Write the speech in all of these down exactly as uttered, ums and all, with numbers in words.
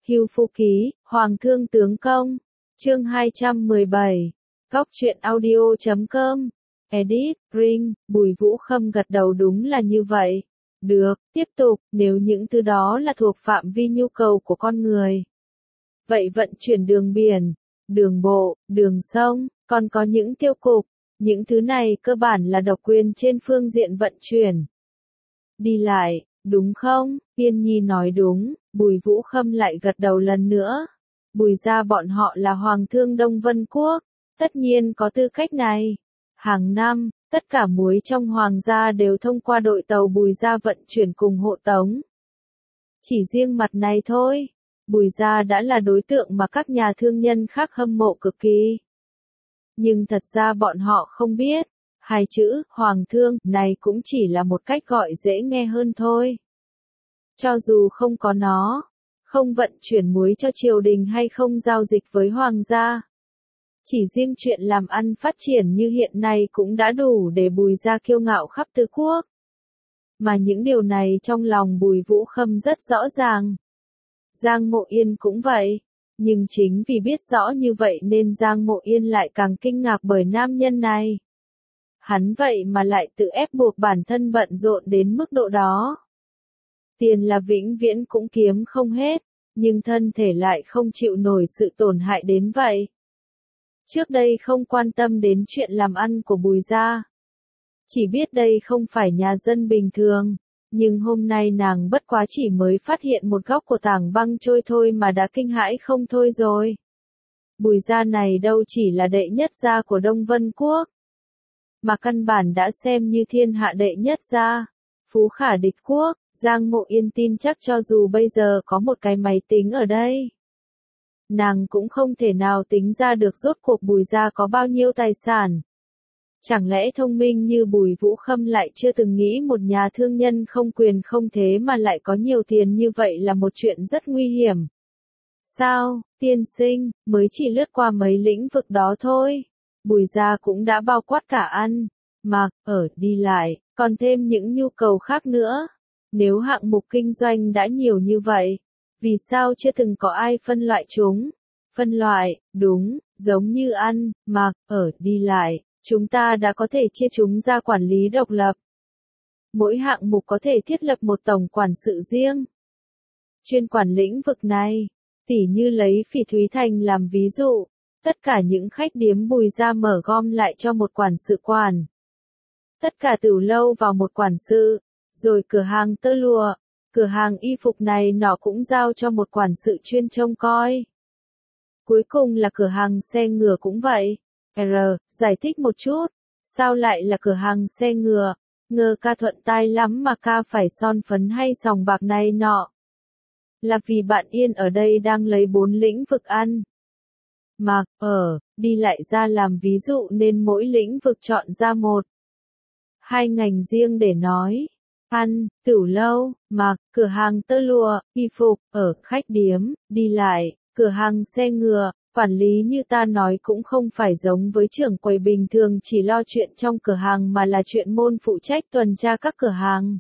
Hưu Phu Ký, Hoàng Thương Tướng Công. Chương hai trăm mười bảy. Góc truyện audio chấm com. Edit, Ring, Bùi Vũ Khâm gật đầu đúng là như vậy. Được, tiếp tục, nếu những thứ đó là thuộc phạm vi nhu cầu của con người. Vậy vận chuyển đường biển, đường bộ, đường sông, còn có những tiêu cục, những thứ này cơ bản là độc quyền trên phương diện vận chuyển. Đi lại, đúng không? Tiên Nhi nói đúng, Bùi Vũ Khâm lại gật đầu lần nữa. Bùi gia bọn họ là Hoàng thương Đông Vân Quốc, tất nhiên có tư cách này. Hàng năm, tất cả muối trong Hoàng gia đều thông qua đội tàu Bùi gia vận chuyển cùng hộ tống. Chỉ riêng mặt này thôi, Bùi gia đã là đối tượng mà các nhà thương nhân khác hâm mộ cực kỳ. Nhưng thật ra bọn họ không biết, hai chữ Hoàng thương này cũng chỉ là một cách gọi dễ nghe hơn thôi. Cho dù không có nó, không vận chuyển muối cho triều đình hay không giao dịch với Hoàng gia, chỉ riêng chuyện làm ăn phát triển như hiện nay cũng đã đủ để Bùi gia kiêu ngạo khắp tứ quốc. Mà những điều này trong lòng Bùi Vũ Khâm rất rõ ràng. Giang Mộ Yên cũng vậy, nhưng chính vì biết rõ như vậy nên Giang Mộ Yên lại càng kinh ngạc bởi nam nhân này. Hắn vậy mà lại tự ép buộc bản thân bận rộn đến mức độ đó. Tiền là vĩnh viễn cũng kiếm không hết, nhưng thân thể lại không chịu nổi sự tổn hại đến vậy. Trước đây không quan tâm đến chuyện làm ăn của Bùi gia. Chỉ biết đây không phải nhà dân bình thường, nhưng hôm nay nàng bất quá chỉ mới phát hiện một góc của tảng băng trôi thôi mà đã kinh hãi không thôi rồi. Bùi gia này đâu chỉ là đệ nhất gia của Đông Vân Quốc, mà căn bản đã xem như thiên hạ đệ nhất gia, phú khả địch quốc. Giang Mộ Yên tin chắc cho dù bây giờ có một cái máy tính ở đây, nàng cũng không thể nào tính ra được rốt cuộc Bùi gia có bao nhiêu tài sản. Chẳng lẽ thông minh như Bùi Vũ Khâm lại chưa từng nghĩ một nhà thương nhân không quyền không thế mà lại có nhiều tiền như vậy là một chuyện rất nguy hiểm. Sao, tiên sinh, mới chỉ lướt qua mấy lĩnh vực đó thôi. Bùi gia cũng đã bao quát cả ăn, mặc, ở, đi lại, còn thêm những nhu cầu khác nữa. Nếu hạng mục kinh doanh đã nhiều như vậy, vì sao chưa từng có ai phân loại chúng? Phân loại, đúng, giống như ăn, mặc, ở, đi lại, chúng ta đã có thể chia chúng ra quản lý độc lập. Mỗi hạng mục có thể thiết lập một tổng quản sự riêng, chuyên quản lĩnh vực này. Tỉ như lấy Phỉ Thúy Thành làm ví dụ, tất cả những khách điếm Bùi gia mở gom lại cho một quản sự quản. Tất cả tửu lâu vào một quản sự. Rồi cửa hàng tơ lụa, cửa hàng y phục này nọ cũng giao cho một quản sự chuyên trông coi. Cuối cùng là cửa hàng xe ngựa cũng vậy. R, giải thích một chút, sao lại là cửa hàng xe ngựa? Ngờ ca thuận tai lắm mà ca phải son phấn hay sòng bạc này nọ. Là vì bạn Yên ở đây đang lấy bốn lĩnh vực ăn, mặc, ở, đi lại ra làm ví dụ nên mỗi lĩnh vực chọn ra một, hai ngành riêng để nói. Ăn, tửu lâu, mặc, cửa hàng tơ lụa, y phục, ở, khách điếm, đi lại, cửa hàng xe ngựa. Quản lý như ta nói cũng không phải giống với trưởng quầy bình thường chỉ lo chuyện trong cửa hàng mà là chuyện môn phụ trách tuần tra các cửa hàng.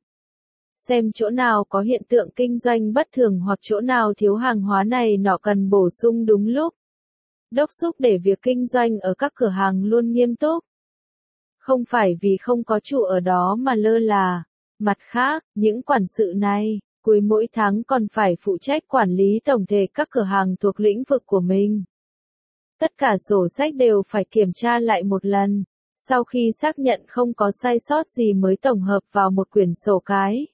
Xem chỗ nào có hiện tượng kinh doanh bất thường hoặc chỗ nào thiếu hàng hóa này nọ cần bổ sung đúng lúc. Đốc thúc để việc kinh doanh ở các cửa hàng luôn nghiêm túc. Không phải vì không có chủ ở đó mà lơ là. Mặt khác, những quản sự này, cuối mỗi tháng còn phải phụ trách quản lý tổng thể các cửa hàng thuộc lĩnh vực của mình. Tất cả sổ sách đều phải kiểm tra lại một lần, sau khi xác nhận không có sai sót gì mới tổng hợp vào một quyển sổ cái.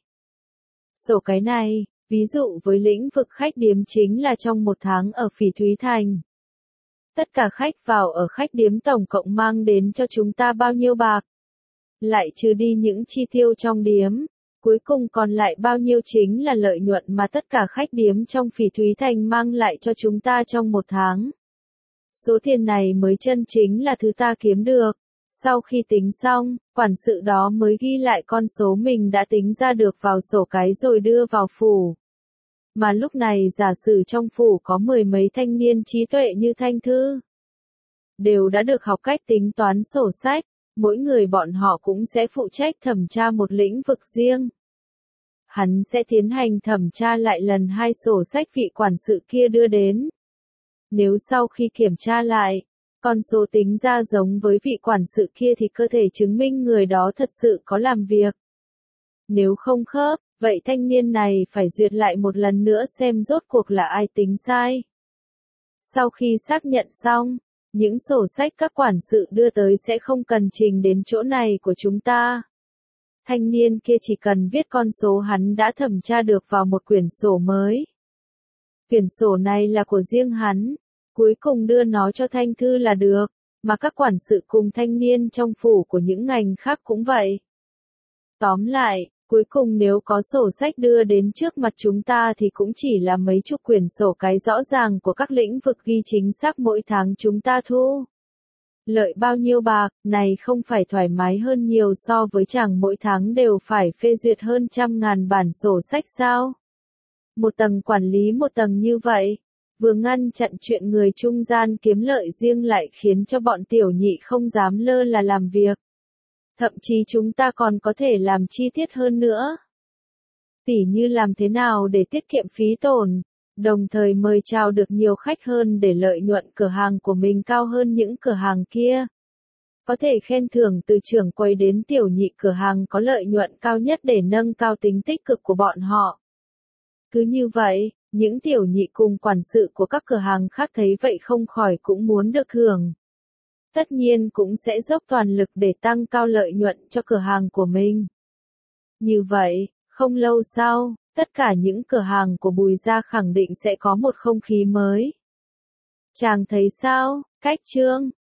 Sổ cái này, ví dụ với lĩnh vực khách điếm chính là trong một tháng ở Phỉ Thúy Thành. Tất cả khách vào ở khách điếm tổng cộng mang đến cho chúng ta bao nhiêu bạc? Lại trừ đi những chi tiêu trong điếm, cuối cùng còn lại bao nhiêu chính là lợi nhuận mà tất cả khách điếm trong Phỉ Thúy Thành mang lại cho chúng ta trong một tháng. Số tiền này mới chân chính là thứ ta kiếm được. Sau khi tính xong, quản sự đó mới ghi lại con số mình đã tính ra được vào sổ cái rồi đưa vào phủ. Mà lúc này giả sử trong phủ có mười mấy thanh niên trí tuệ như Thanh Thư, đều đã được học cách tính toán sổ sách. Mỗi người bọn họ cũng sẽ phụ trách thẩm tra một lĩnh vực riêng. hắn sẽ tiến hành thẩm tra lại lần hai sổ sách vị quản sự kia đưa đến. Nếu sau khi kiểm tra lại, con số tính ra giống với vị quản sự kia thì có thể chứng minh người đó thật sự có làm việc. Nếu không khớp, vậy thanh niên này phải duyệt lại một lần nữa xem rốt cuộc là ai tính sai. Sau khi xác nhận xong, những sổ sách các quản sự đưa tới sẽ không cần trình đến chỗ này của chúng ta. Thanh niên kia chỉ cần viết con số hắn đã thẩm tra được vào một quyển sổ mới. Quyển sổ này là của riêng hắn, cuối cùng đưa nó cho Thanh Thư là được, mà các quản sự cùng thanh niên trong phủ của những ngành khác cũng vậy. Tóm lại, cuối cùng nếu có sổ sách đưa đến trước mặt chúng ta thì cũng chỉ là mấy chục quyển sổ cái rõ ràng của các lĩnh vực ghi chính xác mỗi tháng chúng ta thu. Lợi bao nhiêu bạc, này không phải thoải mái hơn nhiều so với chàng mỗi tháng đều phải phê duyệt hơn trăm ngàn bản sổ sách sao? Một tầng quản lý một tầng như vậy, vừa ngăn chặn chuyện người trung gian kiếm lợi riêng lại khiến cho bọn tiểu nhị không dám lơ là làm việc. Thậm chí chúng ta còn có thể làm chi tiết hơn nữa. Tỉ như làm thế nào để tiết kiệm phí tổn, đồng thời mời chào được nhiều khách hơn để lợi nhuận cửa hàng của mình cao hơn những cửa hàng kia. Có thể khen thưởng từ trưởng quầy đến tiểu nhị cửa hàng có lợi nhuận cao nhất để nâng cao tính tích cực của bọn họ. Cứ như vậy, những tiểu nhị cùng quản sự của các cửa hàng khác thấy vậy không khỏi cũng muốn được hưởng. Tất nhiên cũng sẽ dốc toàn lực để tăng cao lợi nhuận cho cửa hàng của mình. Như vậy, không lâu sau, tất cả những cửa hàng của Bùi gia khẳng định sẽ có một không khí mới. Chàng thấy sao, Cách Trương?